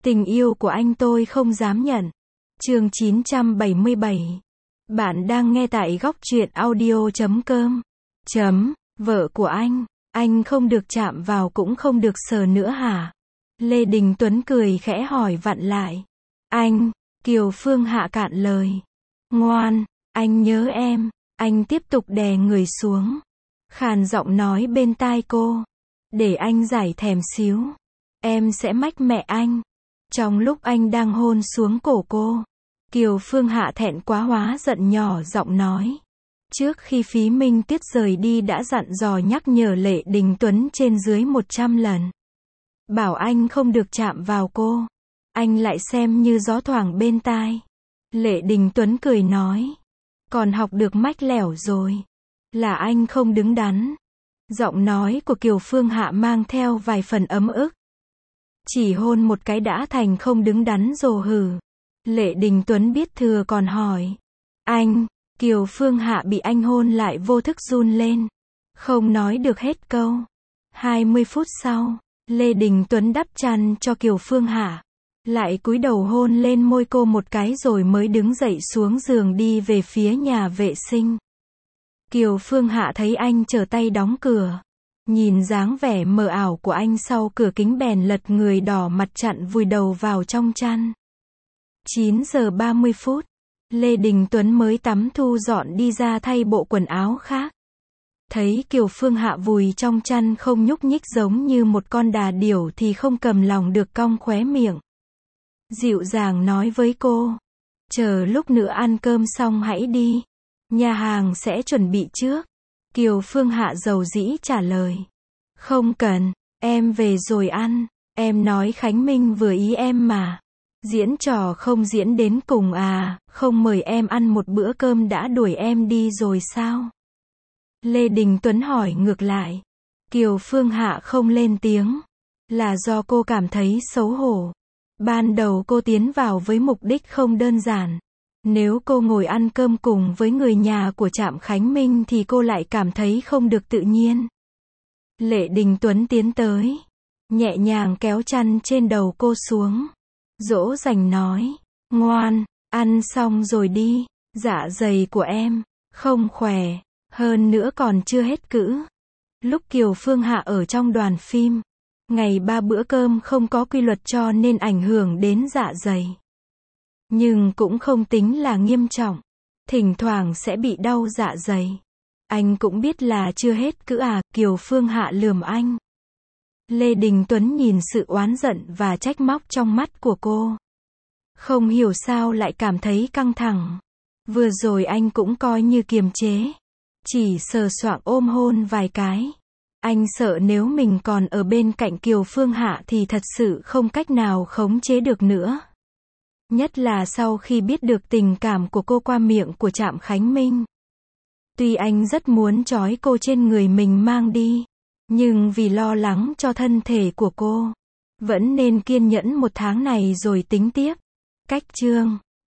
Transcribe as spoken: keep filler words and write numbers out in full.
Tình yêu của anh tôi không dám nhận. Chương chín trăm bảy mươi bảy. Bạn đang nghe tại góc truyện audio chấm com. Chấm, vợ của anh, anh không được chạm vào cũng không được sờ nữa hả? Lê Đình Tuấn cười khẽ hỏi vặn lại. Anh, Kiều Phương Hạ cạn lời. Ngoan, anh nhớ em, anh tiếp tục đè người xuống. Khàn giọng nói bên tai cô. Để anh giải thèm xíu. Em sẽ mách mẹ anh. Trong lúc anh đang hôn xuống cổ cô, Kiều Phương Hạ thẹn quá hóa giận nhỏ giọng nói. Trước khi Phí Minh Tiết rời đi đã dặn dò nhắc nhở Lệ Đình Tuấn trên dưới một trăm lần. Bảo anh không được chạm vào cô. Anh lại xem như gió thoảng bên tai. Lệ Đình Tuấn cười nói. Còn học được mách lẻo rồi. Là anh không đứng đắn. Giọng nói của Kiều Phương Hạ mang theo vài phần ấm ức. Chỉ hôn một cái đã thành không đứng đắn rồi hử. Lệ Đình Tuấn biết thừa còn hỏi. Anh, Kiều Phương Hạ bị anh hôn lại vô thức run lên. Không nói được hết câu. hai mươi phút sau, Lê Đình Tuấn đắp chăn cho Kiều Phương Hạ. Lại cúi đầu hôn lên môi cô một cái rồi mới đứng dậy xuống giường đi về phía nhà vệ sinh. Kiều Phương Hạ thấy anh trở tay đóng cửa. Nhìn dáng vẻ mờ ảo của anh sau cửa kính bèn lật người đỏ mặt chặn vùi đầu vào trong chăn. chín giờ ba mươi phút, Lê Đình Tuấn mới tắm thu dọn đi ra thay bộ quần áo khác. Thấy Kiều Phương Hạ vùi trong chăn không nhúc nhích giống như một con đà điểu thì không cầm lòng được cong khóe miệng. Dịu dàng nói với cô. Chờ lúc nữa ăn cơm xong hãy đi. Nhà hàng sẽ chuẩn bị trước. Kiều Phương Hạ dầu dĩ trả lời. Không cần, em về rồi ăn. Em nói Khánh Minh vừa ý em mà. Diễn trò không diễn đến cùng à, không mời em ăn một bữa cơm đã đuổi em đi rồi sao? Lê Đình Tuấn hỏi ngược lại. Kiều Phương Hạ không lên tiếng. Là do cô cảm thấy xấu hổ. Ban đầu cô tiến vào với mục đích không đơn giản. Nếu cô ngồi ăn cơm cùng với người nhà của Trạm Khánh Minh thì cô lại cảm thấy không được tự nhiên. Lệ Đình Tuấn tiến tới. Nhẹ nhàng kéo chăn trên đầu cô xuống. Dỗ dành nói. Ngoan, ăn xong rồi đi. Dạ dày của em không khỏe. Hơn nữa còn chưa hết cữ. Lúc Kiều Phương Hạ ở trong đoàn phim, ngày ba bữa cơm không có quy luật cho nên ảnh hưởng đến dạ dày. Nhưng cũng không tính là nghiêm trọng. Thỉnh thoảng sẽ bị đau dạ dày. Anh cũng biết là chưa hết cữ à, Kiều Phương Hạ lườm anh. Lê Đình Tuấn nhìn sự oán giận và trách móc trong mắt của cô. Không hiểu sao lại cảm thấy căng thẳng. Vừa rồi anh cũng coi như kiềm chế. Chỉ sờ soạng ôm hôn vài cái. Anh sợ nếu mình còn ở bên cạnh Kiều Phương Hạ thì thật sự không cách nào khống chế được nữa. Nhất là sau khi biết được tình cảm của cô qua miệng của Trạm Khánh Minh. Tuy anh rất muốn trói cô trên người mình mang đi. Nhưng vì lo lắng cho thân thể của cô. Vẫn nên kiên nhẫn một tháng này rồi tính tiếp. Cách chương